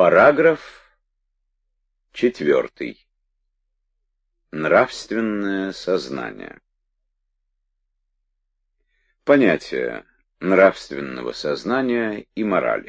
Параграф 4. Нравственное сознание. Понятие нравственного сознания и морали.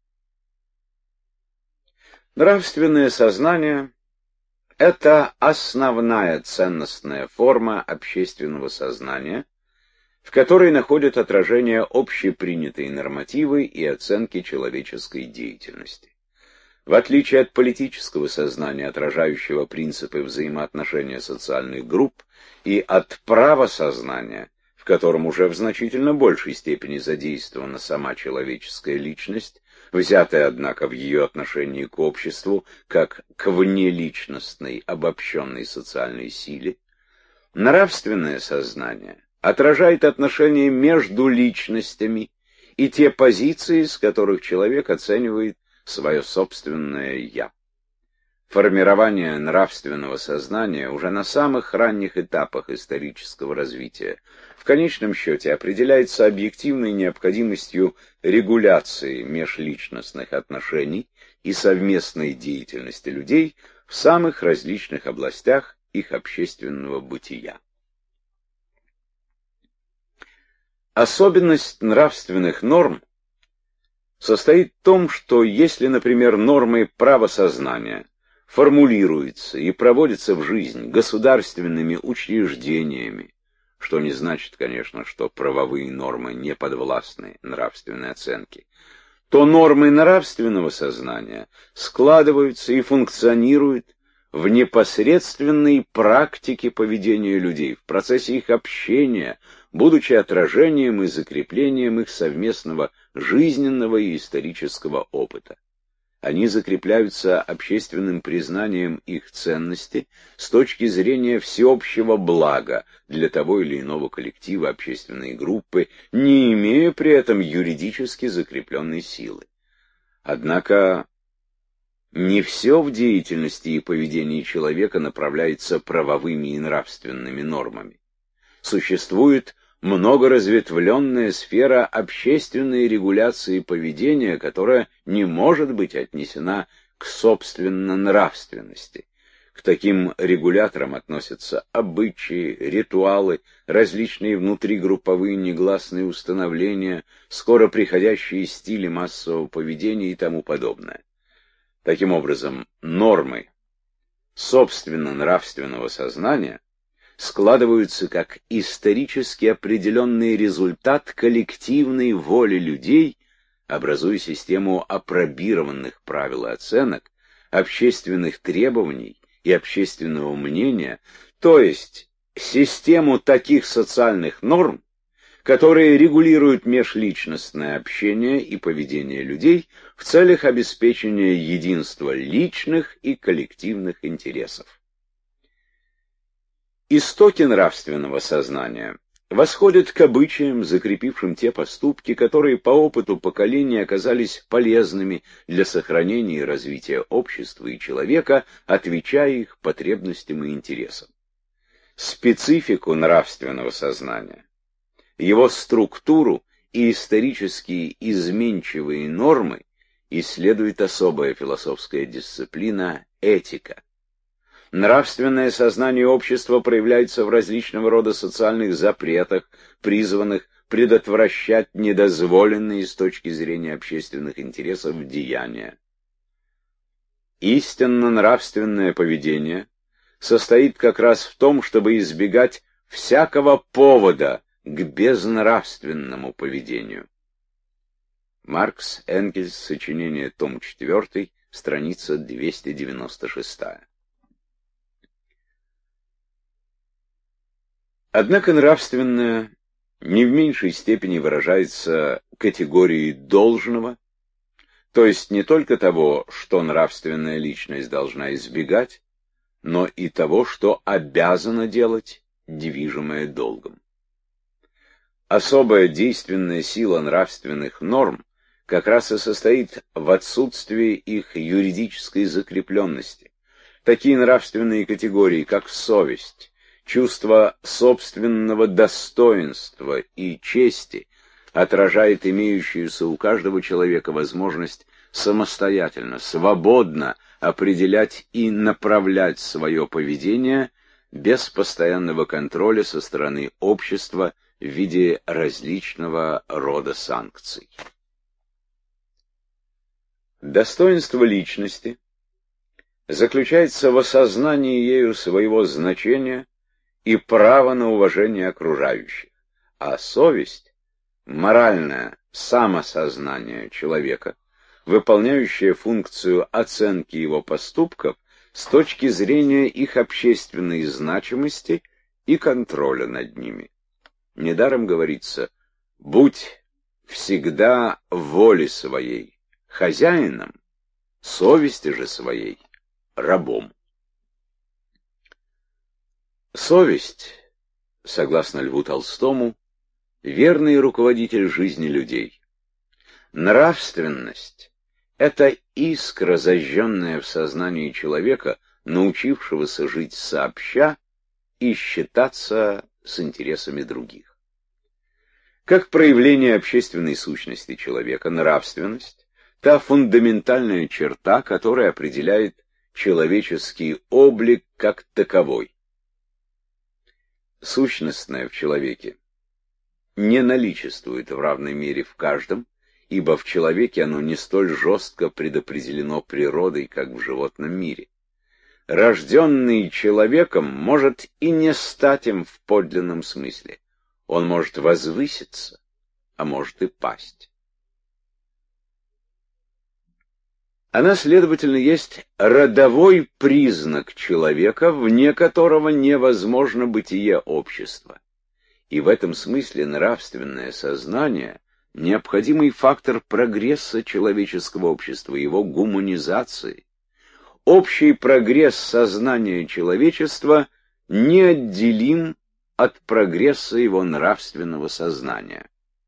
Нравственное сознание – это основная ценностная форма общественного сознания, в которой находят отражение общепринятые нормативы и оценки человеческой деятельности. В отличие от политического сознания, отражающего принципы взаимоотношения социальных групп, и от правосознания, в котором уже в значительно большей степени задействована сама человеческая личность, взятая, однако, в ее отношении к обществу, как к внеличностной обобщенной социальной силе, нравственное сознание отражает отношения между личностями и те позиции, с которых человек оценивает свое собственное «я». Формирование нравственного сознания уже на самых ранних этапах исторического развития в конечном счете определяется объективной необходимостью регуляции межличностных отношений и совместной деятельности людей в самых различных областях их общественного бытия. Особенность нравственных норм состоит в том, что если, например, нормы правосознания формулируются и проводятся в жизнь государственными учреждениями, что не значит, конечно, что правовые нормы не подвластны нравственной оценке, то нормы нравственного сознания складываются и функционируют в непосредственной практике поведения людей, в процессе их общения, будучи отражением и закреплением их совместного жизненного и исторического опыта. Они закрепляются общественным признанием их ценности с точки зрения всеобщего блага для того или иного коллектива, общественной группы, не имея при этом юридически закрепленной силы. Однако не все в деятельности и поведении человека направляется правовыми и нравственными нормами. Существует многоразветвленная сфера общественной регуляции поведения, которая не может быть отнесена к собственно нравственности. К таким регуляторам относятся обычаи, ритуалы, различные внутригрупповые негласные установления, скоро приходящие стили массового поведения и тому подобное. Таким образом, нормы собственно нравственного сознания складываются как исторически определенный результат коллективной воли людей, образуя систему апробированных правил и оценок, общественных требований и общественного мнения, то есть систему таких социальных норм, которые регулируют межличностное общение и поведение людей в целях обеспечения единства личных и коллективных интересов. Истоки нравственного сознания восходят к обычаям, закрепившим те поступки, которые по опыту поколений оказались полезными для сохранения и развития общества и человека, отвечая их потребностям и интересам. Специфику нравственного сознания, его структуру и исторически изменчивые нормы исследует особая философская дисциплина – этика. Нравственное сознание общества проявляется в различного рода социальных запретах, призванных предотвращать недозволенные с точки зрения общественных интересов деяния. Истинно нравственное поведение состоит как раз в том, чтобы избегать всякого повода к безнравственному поведению. Маркс, Энгельс, сочинение, том 4, страница 296. Однако нравственное не в меньшей степени выражается категорией должного, то есть не только того, что нравственная личность должна избегать, но и того, что обязана делать, движимое долгом. Особая действенная сила нравственных норм как раз и состоит в отсутствии их юридической закрепленности. Такие нравственные категории, как совесть, чувство собственного достоинства и чести отражает имеющуюся у каждого человека возможность самостоятельно, свободно определять и направлять свое поведение без постоянного контроля со стороны общества в виде различного рода санкций. Достоинство личности заключается в осознании ею своего значения и права на уважение окружающих, а совесть — моральное самосознание человека, выполняющее функцию оценки его поступков с точки зрения их общественной значимости и контроля над ними. Недаром говорится: «Будь всегда воле своей хозяином, совести же своей рабом». Совесть, согласно Льву Толстому, верный руководитель жизни людей. Нравственность — это искра, зажженная в сознании человека, научившегося жить сообща и считаться с интересами других. Как проявление общественной сущности человека, нравственность — та фундаментальная черта, которая определяет человеческий облик как таковой. Сущностное в человеке не наличествует в равной мере в каждом, ибо в человеке оно не столь жестко предопределено природой, как в животном мире. Рожденный человеком может и не стать им в подлинном смысле. Он может возвыситься, а может и пасть. Она, следовательно, есть родовой признак человека, вне которого невозможно бытие общества. И в этом смысле нравственное сознание — необходимый фактор прогресса человеческого общества, его гуманизации. Общий прогресс сознания человечества неотделим от прогресса его нравственного сознания.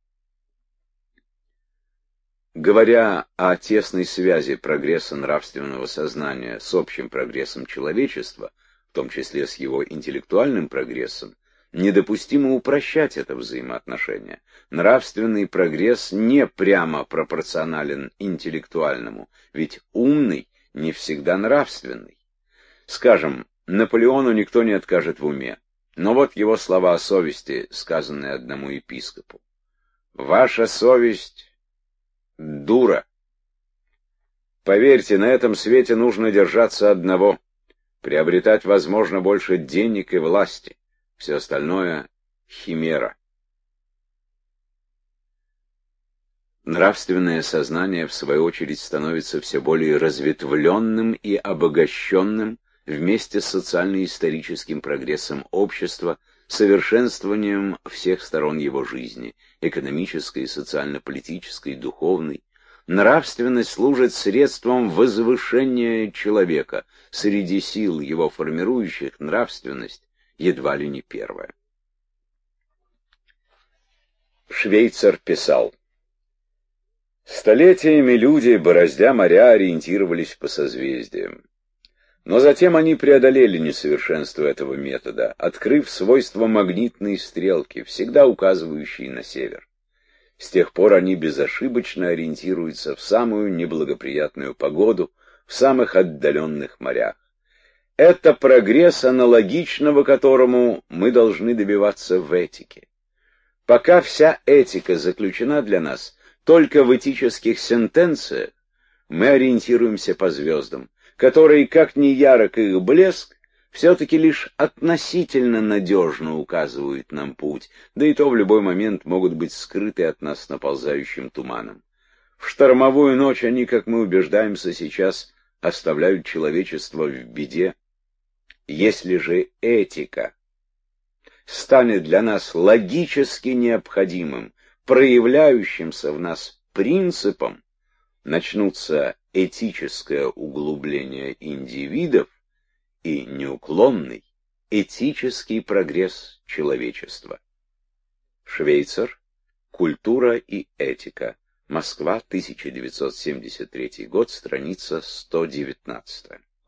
Говоря о тесной связи прогресса нравственного сознания с общим прогрессом человечества, в том числе с его интеллектуальным прогрессом, недопустимо упрощать это взаимоотношение. Нравственный прогресс не прямо пропорционален интеллектуальному, ведь умный не всегда нравственный. Скажем, Наполеону никто не откажет в уме, но вот его слова о совести, сказанные одному епископу: «Ваша совесть — дура. Поверьте, на этом свете нужно держаться одного — приобретать, возможно, больше денег и власти. Все остальное — химера». Нравственное сознание, в свою очередь, становится все более разветвленным и обогащенным вместе с социально-историческим прогрессом общества, совершенствованием всех сторон его жизни — экономической, социально-политической, духовной. Нравственность служит средством возвышения человека. Среди сил его формирующих нравственность едва ли не первая. Швейцар писал: «Столетиями люди, бороздя моря, ориентировались по созвездиям. Но затем они преодолели несовершенство этого метода, открыв свойства магнитной стрелки, всегда указывающей на север. С тех пор они безошибочно ориентируются в самую неблагоприятную погоду, в самых отдаленных морях. Это прогресс, аналогичного которому мы должны добиваться в этике. Пока вся этика заключена для нас только в этических сентенциях, мы ориентируемся по звездам, которые, как ни ярок их блеск, все-таки лишь относительно надежно указывают нам путь, да и то в любой момент могут быть скрыты от нас наползающим туманом. В штормовую ночь они, как мы убеждаемся сейчас, оставляют человечество в беде. Если же этика станет для нас логически необходимым, проявляющимся в нас принципом, начнутся этическое углубление индивидов и неуклонный этический прогресс человечества. Швейцар. Культура и этика. Москва, 1973 год, страница 119.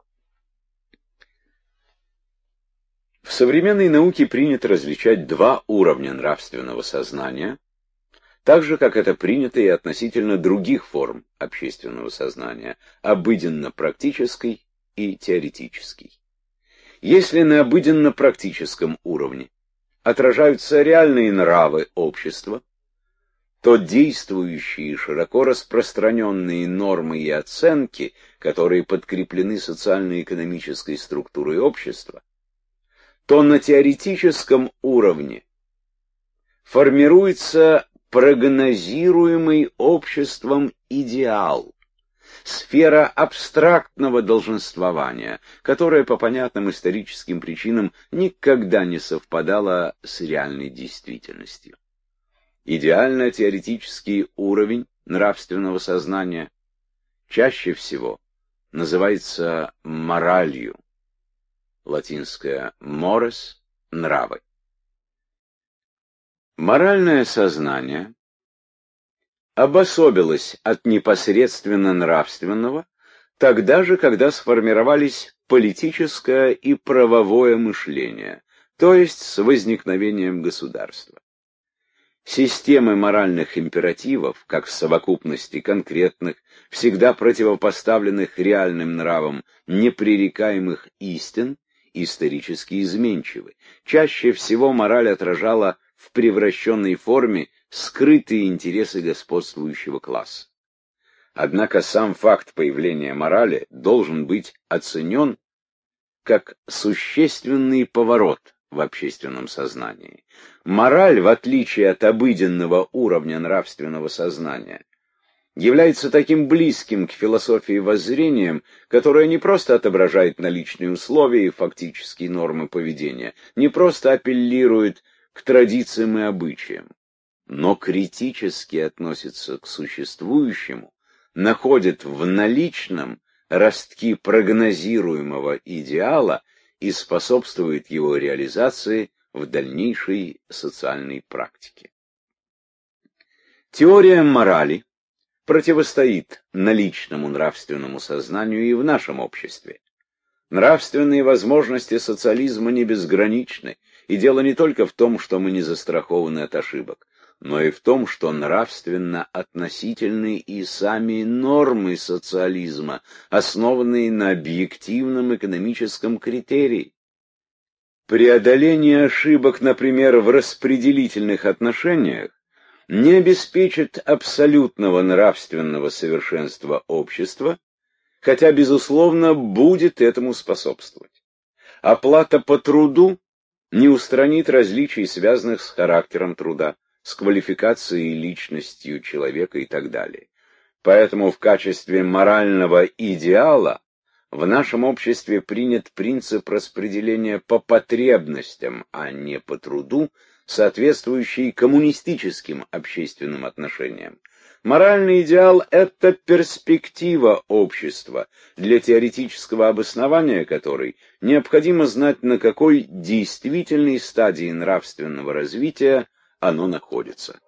В современной науке принято различать два уровня нравственного сознания, так же, как это принято и относительно других форм общественного сознания, обыденно-практической и теоретической. Если на обыденно-практическом уровне отражаются реальные нравы общества, то действующие широко распространенные нормы и оценки, которые подкреплены социально-экономической структурой общества, то на теоретическом уровне формируется прогнозируемый обществом идеал, сфера абстрактного долженствования, которая по понятным историческим причинам никогда не совпадала с реальной действительностью. Идеально-теоретический уровень нравственного сознания чаще всего называется моралью, латинское mores – нравы. Моральное сознание обособилось от непосредственно нравственного тогда же, когда сформировались политическое и правовое мышление, то есть с возникновением государства. Системы моральных императивов, как в совокупности конкретных, всегда противопоставленных реальным нравам непререкаемых истин, исторически изменчивы. Чаще всего мораль отражала в превращенной форме скрытые интересы господствующего класса. Однако сам факт появления морали должен быть оценен как существенный поворот в общественном сознании. Мораль, в отличие от обыденного уровня нравственного сознания, является таким близким к философии воззрением, которое не просто отображает наличные условия и фактические нормы поведения, не просто апеллирует к традициям и обычаям, но критически относится к существующему, находит в наличном ростки прогнозируемого идеала и способствует его реализации в дальнейшей социальной практике. Теория морали противостоит наличному нравственному сознанию и в нашем обществе. Нравственные возможности социализма не безграничны, и дело не только в том, что мы не застрахованы от ошибок, но и в том, что нравственно относительны и сами нормы социализма, основанные на объективном экономическом критерии. Преодоление ошибок, например, в распределительных отношениях, не обеспечит абсолютного нравственного совершенства общества, хотя, безусловно, будет этому способствовать. Оплата по труду не устранит различий, связанных с характером труда, с квалификацией и личностью человека и так далее. Поэтому в качестве морального идеала в нашем обществе принят принцип распределения по потребностям, а не по труду, соответствующий коммунистическим общественным отношениям. Моральный идеал – это перспектива общества, для теоретического обоснования которой необходимо знать, на какой действительной стадии нравственного развития оно находится.